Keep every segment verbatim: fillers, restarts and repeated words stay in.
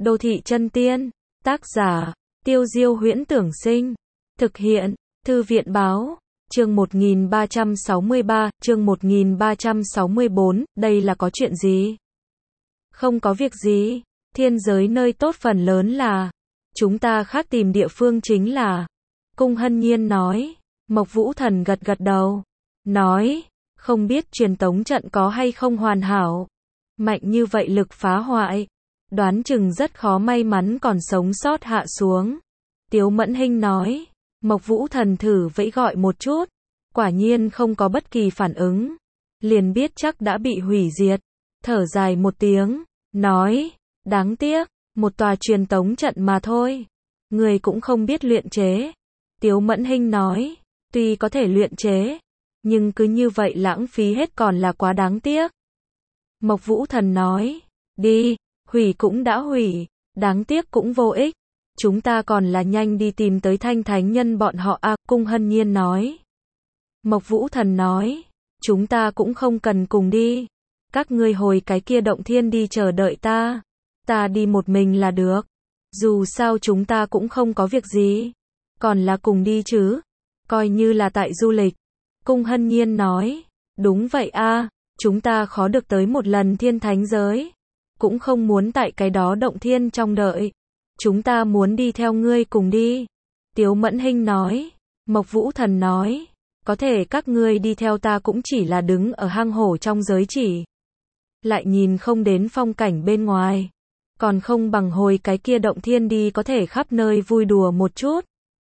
Đô thị chân tiên. Tác giả, Tiêu Diêu Huyễn Tưởng Sinh. Thực hiện, Thư viện báo. Chương một nghìn ba trăm sáu mươi ba, chương một nghìn ba trăm sáu mươi bốn, đây là có chuyện gì? Không có việc gì. Thiên giới nơi tốt phần lớn là, chúng ta khác tìm địa phương chính là. Cung Hân Nhiên nói. Mộc Vũ Thần gật gật đầu. Nói, không biết truyền tống trận có hay không hoàn hảo. Mạnh như vậy lực phá hoại. Đoán chừng rất khó may mắn còn sống sót hạ xuống. Tiếu Mẫn Hinh nói. Mộc Vũ Thần thử vẫy gọi một chút. Quả nhiên không có bất kỳ phản ứng. Liền biết chắc đã bị hủy diệt. Thở dài một tiếng. Nói. Đáng tiếc. Một tòa truyền tống trận mà thôi. Người cũng không biết luyện chế. Tiếu Mẫn Hinh nói. Tuy có thể luyện chế. Nhưng cứ như vậy lãng phí hết còn là quá đáng tiếc. Mộc Vũ Thần nói. Đi. Hủy cũng đã hủy. Đáng tiếc cũng vô ích. Chúng ta còn là nhanh đi tìm tới Thanh Thánh Nhân bọn họ a. Cung Hân Nhiên nói. Mộc Vũ Thần nói. Chúng ta cũng không cần cùng đi. Các ngươi hồi cái kia động thiên đi chờ đợi ta. Ta đi một mình là được. Dù sao chúng ta cũng không có việc gì. Còn là cùng đi chứ. Coi như là tại du lịch. Cung Hân Nhiên nói. Đúng vậy a. Chúng ta khó được tới một lần thiên thánh giới. Cũng không muốn tại cái đó động thiên trong đợi. Chúng ta muốn đi theo ngươi cùng đi. Tiếu Mẫn Hinh nói. Mộc Vũ Thần nói. Có thể các ngươi đi theo ta cũng chỉ là đứng ở hang hổ trong giới chỉ. Lại nhìn không đến phong cảnh bên ngoài. Còn không bằng hồi cái kia động thiên đi có thể khắp nơi vui đùa một chút.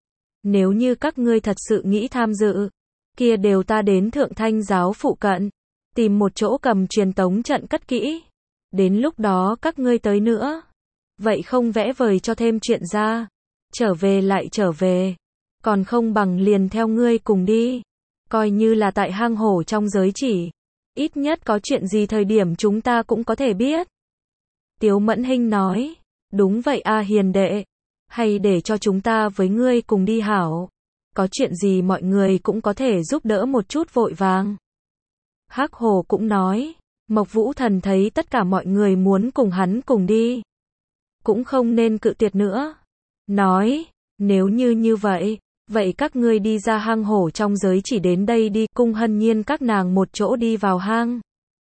Nếu như các ngươi thật sự nghĩ tham dự. Kia đều ta đến Thượng Thanh giáo phụ cận. Tìm một chỗ cầm truyền tống trận cất kỹ. Đến lúc đó các ngươi tới nữa. Vậy không vẽ vời cho thêm chuyện ra. Trở về lại trở về. Còn không bằng liền theo ngươi cùng đi. Coi như là tại hang hổ trong giới chỉ. Ít nhất có chuyện gì thời điểm chúng ta cũng có thể biết. Tiếu Mẫn Hinh nói. Đúng vậy a hiền đệ. Hay để cho chúng ta với ngươi cùng đi hảo. Có chuyện gì mọi người cũng có thể giúp đỡ một chút vội vàng. Hắc Hổ cũng nói. Mộc Vũ Thần thấy tất cả mọi người muốn cùng hắn cùng đi. Cũng không nên cự tuyệt nữa. Nói. Nếu như như vậy. Vậy các ngươi đi ra hang hổ trong giới chỉ đến đây đi. Cung Hân Nhiên các nàng một chỗ đi vào hang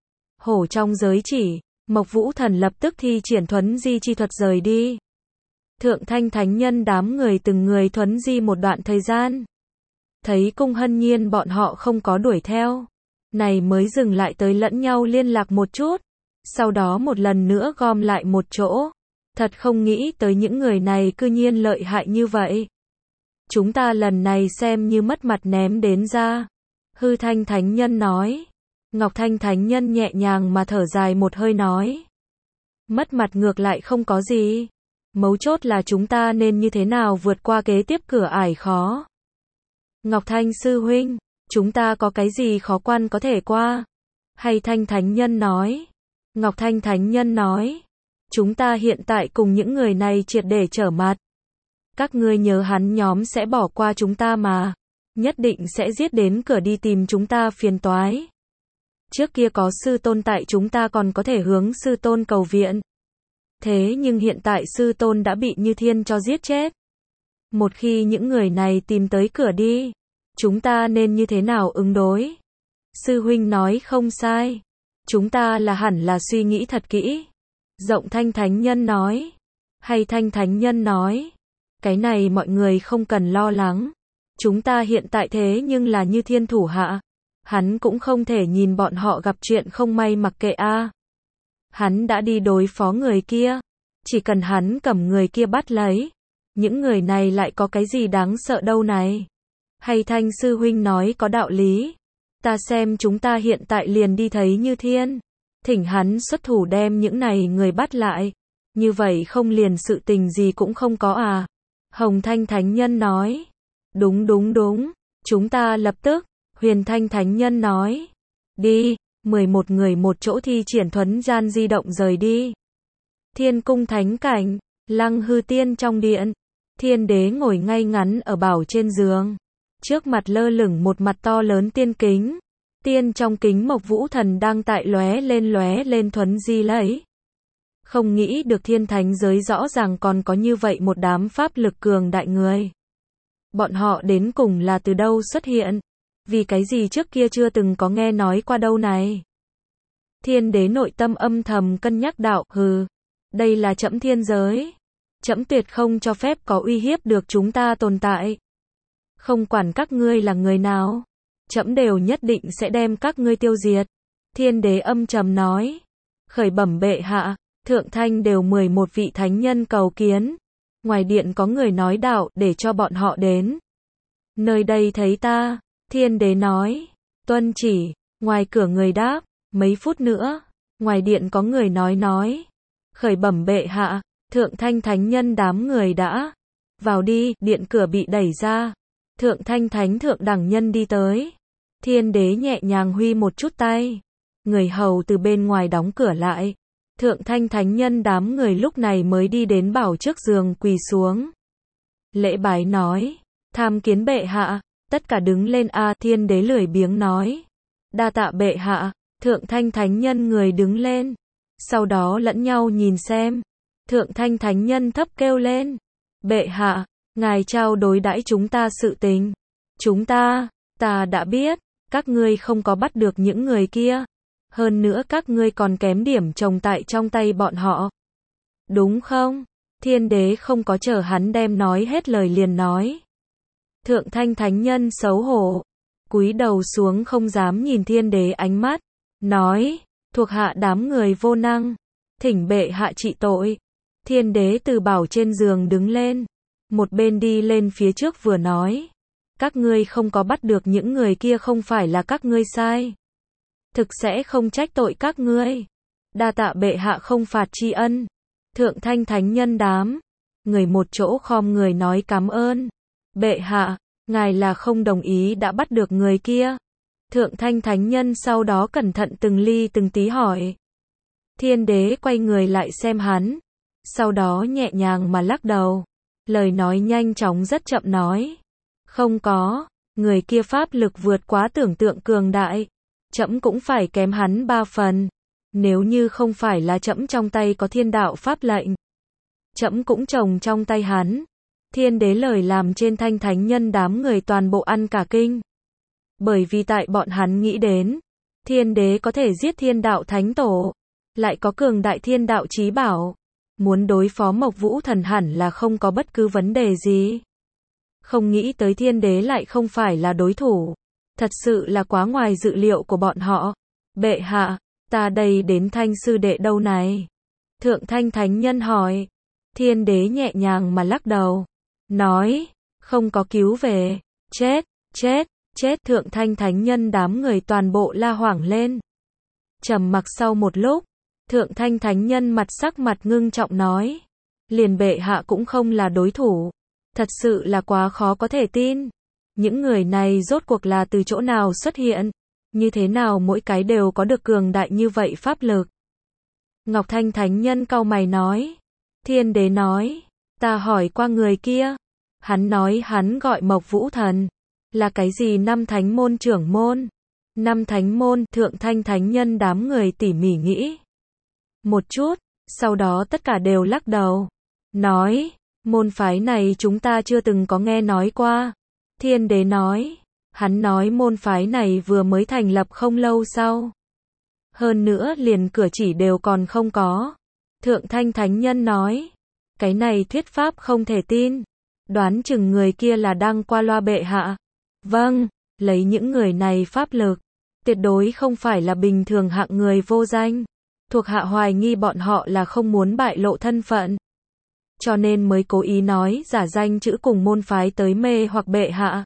hổ trong giới chỉ. Mộc Vũ Thần lập tức thi triển thuấn di chi thuật rời đi. Thượng Thanh Thánh Nhân đám người từng người thuấn di một đoạn thời gian. Thấy Cung Hân Nhiên bọn họ không có đuổi theo. Này mới dừng lại tới lẫn nhau liên lạc một chút. Sau đó một lần nữa gom lại một chỗ. Thật không nghĩ tới những người này cư nhiên lợi hại như vậy. Chúng ta lần này xem như mất mặt ném đến ra. Hư Thanh Thánh Nhân nói. Ngọc Thanh Thánh Nhân nhẹ nhàng mà thở dài một hơi nói. Mất mặt ngược lại không có gì. Mấu chốt là chúng ta nên như thế nào vượt qua kế tiếp cửa ải khó. Ngọc Thanh Sư Huynh, chúng ta có cái gì khó quan có thể qua? Hay Thanh Thánh Nhân nói. Ngọc Thanh Thánh Nhân nói. Chúng ta hiện tại cùng những người này triệt để trở mặt. Các ngươi nhớ hắn nhóm sẽ bỏ qua chúng ta mà. Nhất định sẽ giết đến cửa đi tìm chúng ta phiền toái. Trước kia có sư tôn tại chúng ta còn có thể hướng sư tôn cầu viện. Thế nhưng hiện tại sư tôn đã bị Như Thiên cho giết chết. Một khi những người này tìm tới cửa đi. Chúng ta nên như thế nào ứng đối? Sư huynh nói không sai. Chúng ta là hẳn là suy nghĩ thật kỹ. Rộng Thanh Thánh Nhân nói. Hay Thanh Thánh Nhân nói. Cái này mọi người không cần lo lắng. Chúng ta hiện tại thế nhưng là Như Thiên thủ hạ. Hắn cũng không thể nhìn bọn họ gặp chuyện không may mặc kệ a. Hắn đã đi đối phó người kia. Chỉ cần hắn cầm người kia bắt lấy. Những người này lại có cái gì đáng sợ đâu này. Hay Thanh Sư Huynh nói có đạo lý. Ta xem chúng ta hiện tại liền đi thấy Như Thiên. Thỉnh hắn xuất thủ đem những này người bắt lại. Như vậy không liền sự tình gì cũng không có à. Hồng Thanh Thánh Nhân nói. Đúng đúng đúng. Chúng ta lập tức. Huyền Thanh Thánh Nhân nói. Đi. mười một người một chỗ thi triển thuấn gian di động rời đi. Thiên cung thánh cảnh. Lăng Hư Tiên trong điện. Thiên đế ngồi ngay ngắn ở bảo trên giường. Trước mặt lơ lửng một mặt to lớn tiên kính. Tiên trong kính Mộc Vũ Thần đang tại lóe lên lóe lên thuấn di lấy. Không nghĩ được thiên thánh giới rõ ràng còn có như vậy một đám pháp lực cường đại người. Bọn họ đến cùng là từ đâu xuất hiện? Vì cái gì trước kia chưa từng có nghe nói qua đâu này? Thiên đế nội tâm âm thầm cân nhắc đạo, hừ, đây là trẫm thiên giới. Trẫm tuyệt không cho phép có uy hiếp được chúng ta tồn tại. Không quản các ngươi là người nào, trẫm đều nhất định sẽ đem các ngươi tiêu diệt. Thiên đế âm trầm nói, khởi bẩm bệ hạ, thượng thanh đều mười một vị thánh nhân cầu kiến. Ngoài điện có người nói đạo, để cho bọn họ đến. Nơi đây thấy ta, thiên đế nói, tuân chỉ, ngoài cửa người đáp, mấy phút nữa, ngoài điện có người nói nói, khởi bẩm bệ hạ, thượng thanh thánh nhân đám người đã, vào đi, điện cửa bị đẩy ra, thượng thanh thánh thượng đẳng nhân đi tới, thiên đế nhẹ nhàng huy một chút tay, người hầu từ bên ngoài đóng cửa lại, thượng thanh thánh nhân đám người lúc này mới đi đến bảo trước giường quỳ xuống. Lễ bái nói, tham kiến bệ hạ, tất cả đứng lên a thiên đế lười biếng nói, đa tạ bệ hạ, thượng thanh thánh nhân người đứng lên, sau đó lẫn nhau nhìn xem, thượng thanh thánh nhân thấp kêu lên, bệ hạ, ngài trao đối đãi chúng ta sự tình, chúng ta, ta đã biết, các ngươi không có bắt được những người kia, hơn nữa các ngươi còn kém điểm trồng tại trong tay bọn họ, đúng không? Thiên đế không có chờ hắn đem nói hết lời liền nói. Thượng thanh thánh nhân xấu hổ, cúi đầu xuống không dám nhìn thiên đế ánh mắt, nói, thuộc hạ đám người vô năng, thỉnh bệ hạ trị tội. Thiên đế từ bảo trên giường đứng lên, một bên đi lên phía trước vừa nói, các ngươi không có bắt được những người kia không phải là các ngươi sai, thực sẽ không trách tội các ngươi, đa tạ bệ hạ không phạt tri ân. Thượng thanh thánh nhân đám người một chỗ khom người nói cảm ơn, bệ hạ, ngài là không đồng ý đã bắt được người kia. Thượng thanh thánh nhân sau đó cẩn thận từng ly từng tí hỏi. Thiên đế quay người lại xem hắn, sau đó nhẹ nhàng mà lắc đầu, lời nói nhanh chóng rất chậm nói, không có, người kia pháp lực vượt quá tưởng tượng cường đại, trẫm cũng phải kém hắn ba phần, nếu như không phải là trẫm trong tay có thiên đạo pháp lệnh, trẫm cũng trồng trong tay hắn. Thiên đế lời làm trên thanh thánh nhân đám người toàn bộ ăn cả kinh. Bởi vì tại bọn hắn nghĩ đến, thiên đế có thể giết thiên đạo thánh tổ, lại có cường đại thiên đạo chí bảo, muốn đối phó Mộc Vũ Thần hẳn là không có bất cứ vấn đề gì. Không nghĩ tới thiên đế lại không phải là đối thủ, thật sự là quá ngoài dự liệu của bọn họ. Bệ hạ, ta đây đến thanh sư đệ đâu này? Thượng thanh thánh nhân hỏi. Thiên đế nhẹ nhàng mà lắc đầu, nói, không có cứu về, chết, chết, chết. Thượng thanh thánh nhân đám người toàn bộ la hoảng lên. Trầm mặc sau một lúc, thượng thanh thánh nhân mặt sắc mặt ngưng trọng nói, liền bệ hạ cũng không là đối thủ, thật sự là quá khó có thể tin. Những người này rốt cuộc là từ chỗ nào xuất hiện, như thế nào mỗi cái đều có được cường đại như vậy pháp lực. Ngọc Thanh thánh nhân cau mày nói, thiên đế nói, ta hỏi qua người kia, hắn nói hắn gọi Mộc Vũ Thần, là cái gì năm thánh môn trưởng môn. Năm thánh môn, thượng thanh thánh nhân đám người tỉ mỉ nghĩ một chút, sau đó tất cả đều lắc đầu, nói, môn phái này chúng ta chưa từng có nghe nói qua. Thiên đế nói, hắn nói môn phái này vừa mới thành lập không lâu sau, hơn nữa liền cửa chỉ đều còn không có. Thượng thanh thánh nhân nói, cái này thuyết pháp không thể tin, đoán chừng người kia là đang qua loa bệ hạ. Vâng, lấy những người này pháp lực, tuyệt đối không phải là bình thường hạng người vô danh, thuộc hạ hoài nghi bọn họ là không muốn bại lộ thân phận, cho nên mới cố ý nói giả danh chữ cùng môn phái tới mê hoặc bệ hạ.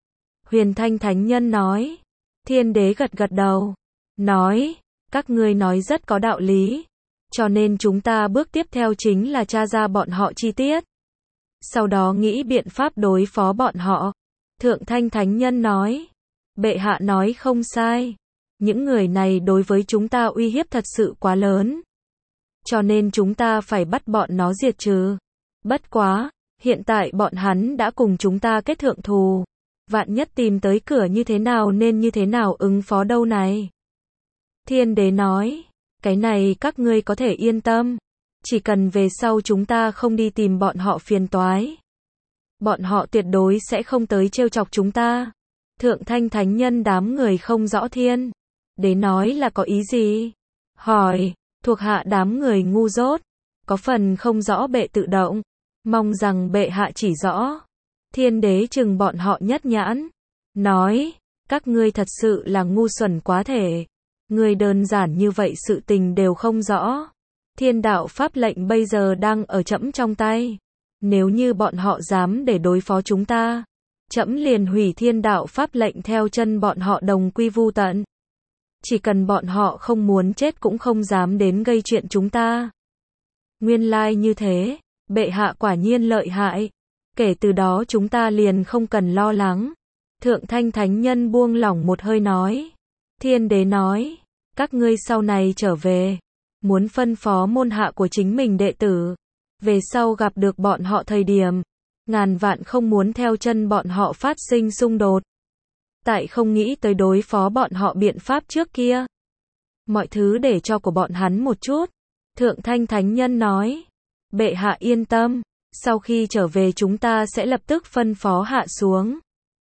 Huyền thanh thánh nhân nói. Thiên đế gật gật đầu, nói, các ngươi nói rất có đạo lý, cho nên chúng ta bước tiếp theo chính là tra ra bọn họ chi tiết, sau đó nghĩ biện pháp đối phó bọn họ. Thượng thanh thánh nhân nói, bệ hạ nói không sai, những người này đối với chúng ta uy hiếp thật sự quá lớn, cho nên chúng ta phải bắt bọn nó diệt trừ. Bất quá, hiện tại bọn hắn đã cùng chúng ta kết thượng thù, vạn nhất tìm tới cửa như thế nào nên như thế nào ứng phó đâu này. Thiên đế nói, cái này các ngươi có thể yên tâm, Chỉ cần về sau chúng ta không đi tìm bọn họ phiền toái, bọn họ tuyệt đối sẽ không tới trêu chọc chúng ta. Thượng Thanh Thánh Nhân đám người không rõ Thiên Đế nói là có ý gì. Hỏi, thuộc hạ đám người ngu dốt, có phần không rõ bệ tự động, mong rằng bệ hạ chỉ rõ. Thiên Đế chừng bọn họ nhất nhãn, nói, các ngươi thật sự là ngu xuẩn quá thể. Người đơn giản như vậy sự tình đều không rõ. Thiên đạo pháp lệnh bây giờ đang ở trẫm trong tay. Nếu như bọn họ dám để đối phó chúng ta, trẫm liền hủy thiên đạo pháp lệnh theo chân bọn họ đồng quy vu tận. Chỉ cần bọn họ không muốn chết cũng không dám đến gây chuyện chúng ta. Nguyên lai như thế, bệ hạ quả nhiên lợi hại. Kể từ đó chúng ta liền không cần lo lắng. Thượng Thanh Thánh Nhân buông lỏng một hơi nói. Thiên Đế nói, các ngươi sau này trở về, muốn phân phó môn hạ của chính mình đệ tử. Về sau gặp được bọn họ thời điểm, ngàn vạn không muốn theo chân bọn họ phát sinh xung đột. Tại không nghĩ tới đối phó bọn họ biện pháp trước kia. Mọi thứ để cho của bọn hắn một chút. Thượng Thanh Thánh Nhân nói, bệ hạ yên tâm, sau khi trở về chúng ta sẽ lập tức phân phó hạ xuống.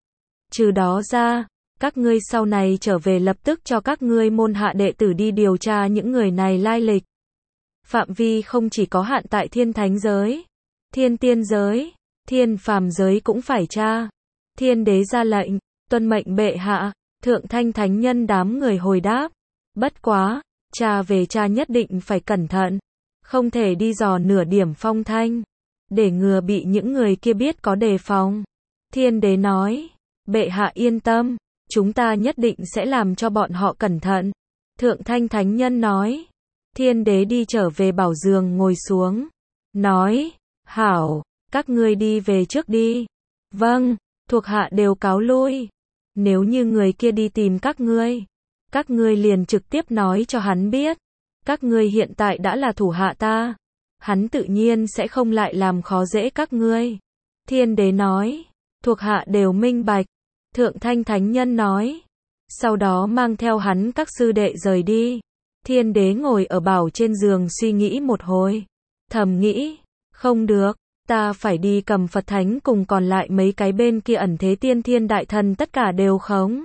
Trừ đó ra, các ngươi sau này trở về lập tức cho các ngươi môn hạ đệ tử đi điều tra những người này lai lịch. Phạm vi không chỉ có hạn tại thiên thánh giới, thiên tiên giới, thiên phàm giới cũng phải tra. Thiên Đế ra lệnh, tuân mệnh bệ hạ. Thượng Thanh Thánh Nhân đám người hồi đáp, bất quá, tra về tra nhất định phải cẩn thận, không thể đi dò nửa điểm phong thanh, để ngừa bị những người kia biết có đề phòng. Thiên Đế nói, bệ hạ yên tâm, chúng ta nhất định sẽ làm cho bọn họ cẩn thận. Thượng Thanh Thánh Nhân nói. Thiên Đế đi trở về bảo giường ngồi xuống, nói, hảo, các ngươi đi về trước đi. Vâng, thuộc hạ đều cáo lui. Nếu như người kia đi tìm các ngươi, các ngươi liền trực tiếp nói cho hắn biết, các ngươi hiện tại đã là thủ hạ ta, hắn tự nhiên sẽ không lại làm khó dễ các ngươi. Thiên Đế nói, thuộc hạ đều minh bạch. Thượng Thanh Thánh Nhân nói, sau đó mang theo hắn các sư đệ rời đi. Thiên Đế ngồi ở bảo trên giường suy nghĩ một hồi, thầm nghĩ, không được, ta phải đi cầm Phật Thánh cùng còn lại mấy cái bên kia ẩn thế tiên thiên đại thần tất cả đều khống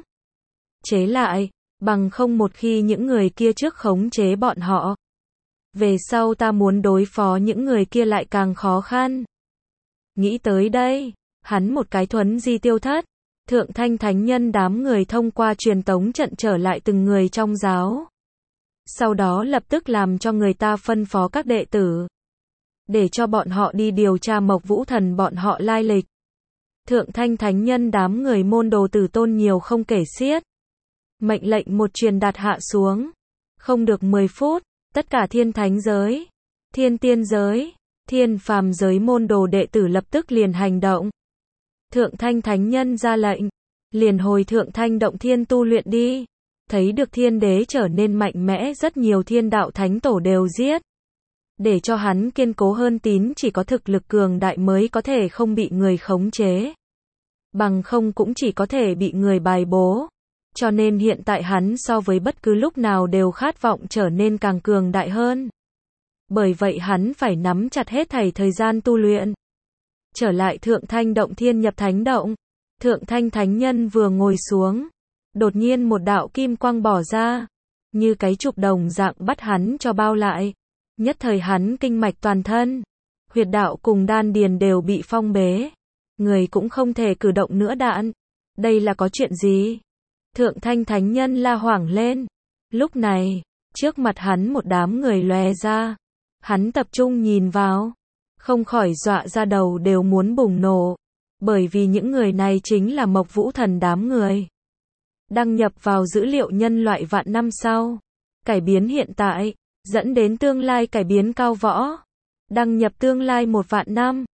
chế lại, bằng không một khi những người kia trước khống chế bọn họ, về sau ta muốn đối phó những người kia lại càng khó khăn. Nghĩ tới đây, hắn một cái thuấn di tiêu thất. Thượng Thanh Thánh Nhân đám người thông qua truyền tống trận trở lại từng người trong giáo. Sau đó lập tức làm cho người ta phân phó các đệ tử, để cho bọn họ đi điều tra Mộc Vũ Thần bọn họ lai lịch. Thượng Thanh Thánh Nhân đám người môn đồ tử tôn nhiều không kể xiết. Mệnh lệnh một truyền đạt hạ xuống. Không được mười phút, tất cả thiên thánh giới, thiên tiên giới, thiên phàm giới môn đồ đệ tử lập tức liền hành động. Thượng Thanh Thánh Nhân ra lệnh, liền hồi Thượng Thanh Động Thiên tu luyện đi. Thấy được Thiên Đế trở nên mạnh mẽ, rất nhiều thiên đạo thánh tổ đều giết. Để cho hắn kiên cố hơn tín chỉ có thực lực cường đại mới có thể không bị người khống chế. Bằng không cũng chỉ có thể bị người bài bố. Cho nên hiện tại hắn so với bất cứ lúc nào đều khát vọng trở nên càng cường đại hơn. Bởi vậy hắn phải nắm chặt hết thảy thời gian tu luyện. Trở lại Thượng Thanh Động Thiên nhập thánh động. Thượng Thanh Thánh Nhân vừa ngồi xuống, đột nhiên một đạo kim quang bỏ ra, như cái chụp đồng dạng bắt hắn cho bao lại. Nhất thời hắn kinh mạch toàn thân, huyệt đạo cùng đan điền đều bị phong bế, người cũng không thể cử động nữa đạn. Đây là có chuyện gì? Thượng Thanh Thánh Nhân la hoảng lên. Lúc này, trước mặt hắn một đám người lòe ra. Hắn tập trung nhìn vào, không khỏi dọa ra đầu đều muốn bùng nổ. Bởi vì những người này chính là Mộc Vũ Thần đám người. Đăng nhập vào dữ liệu nhân loại vạn năm sau. Cải biến hiện tại, dẫn đến tương lai cải biến cao võ. Đăng nhập tương lai một vạn năm.